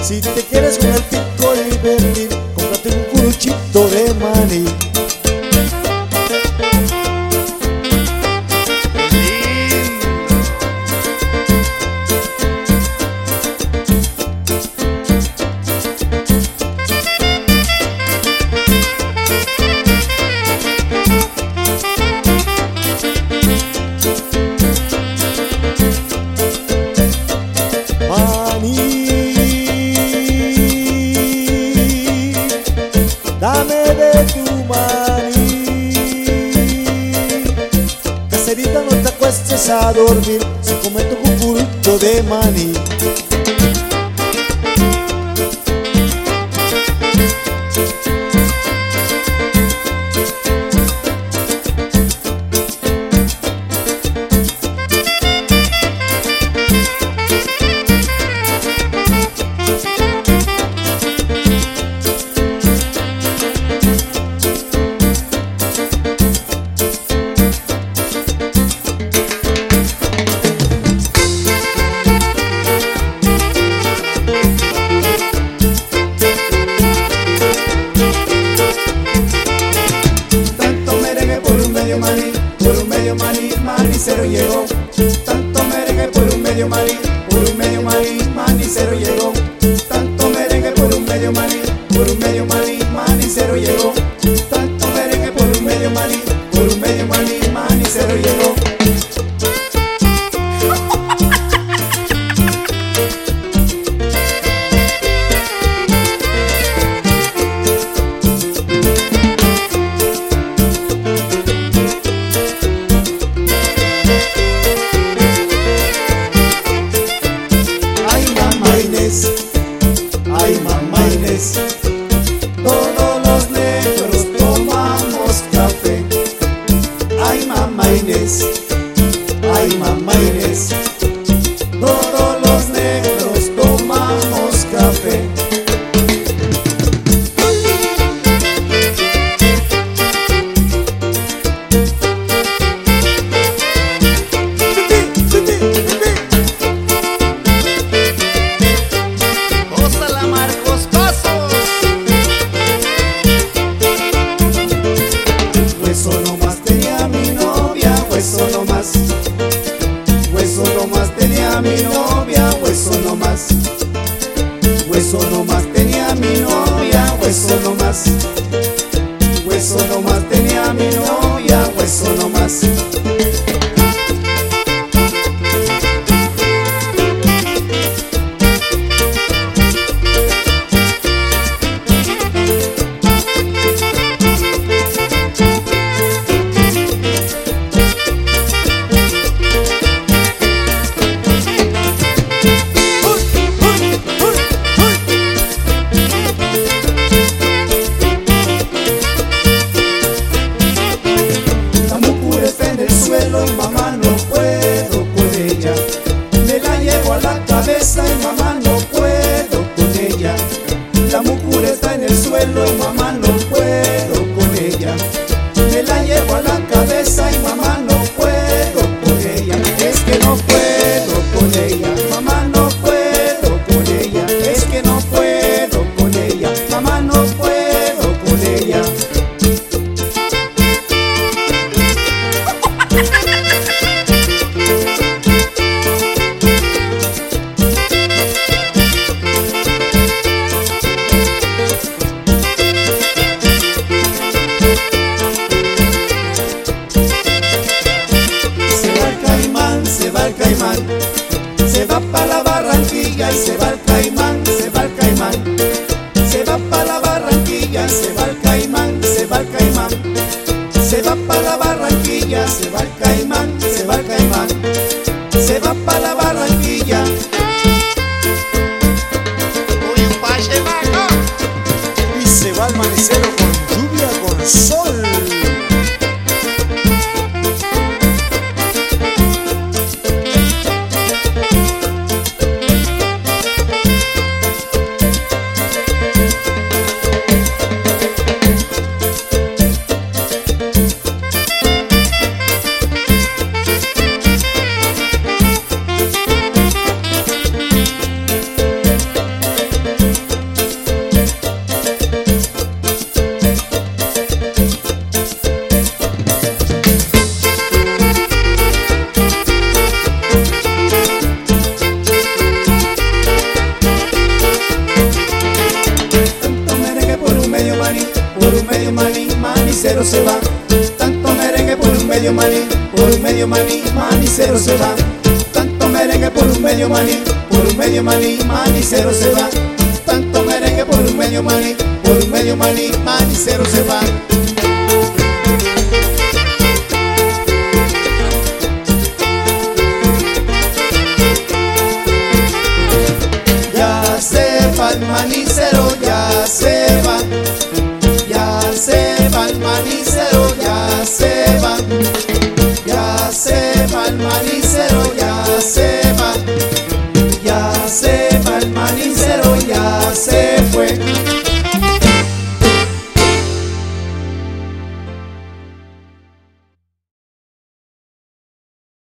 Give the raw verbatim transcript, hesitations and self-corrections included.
Si te quieres con el pico divertir, cómprate un curuchito de maní. Dame de tu maní, caserita, no te acuestes a dormir sin comer tu cucurucho de maní. Por un medio maní, manicero llegó. Tanto merengue por un medio maní, por un medio maní, manicero llegó. Tanto merengue por un medio maní, por un medio maní, manicero llegó. Tanto merengue por un medio maní, por un medio maní, manicero llegó. Ay, mamá Inés, todos los negros tomamos café. ay, mamá Inés, ay, mamá Inés, Todos los negros tomamos café. Hueso nomás tenía mi novia, hueso nomás. Hueso nomás tenía mi novia, hueso nomás. Hueso nomás tenía mi novia, hueso nomás. Hueso nomás tenía mi novia, hueso nomás. Mamá, no puedo con ella. Me la llevo a la cabeza y mamá, no puedo con ella. La mucura está en el suelo y mamá, no puedo con ella. Me la llevo a la cabeza y mamá, no puedo con ella. Es que no puedo con ella, mamá, no puedo con ella. Es que no puedo con ella, mamá, no puedo con ella. Se va pa' la Barranquilla y se va el Caimán, se va el Caimán. Se va pa' la Barranquilla y se va el Caimán, se va el Caimán. Se va pa' la Barranquilla, se va el Caimán, se va el Caimán. Se va pa' la Barranquilla. Uy, un pache maco. Y se va al manicero con lluvia, con sol. manicero se va. Tanto merengue por un medio maní, por un medio maní, manicero se va. Tanto merengue por un medio maní, por un medio maní, manicero se va. Tanto merengue por un medio maní, por un medio maní, manicero se va. Ya se va el manicero, ya se va.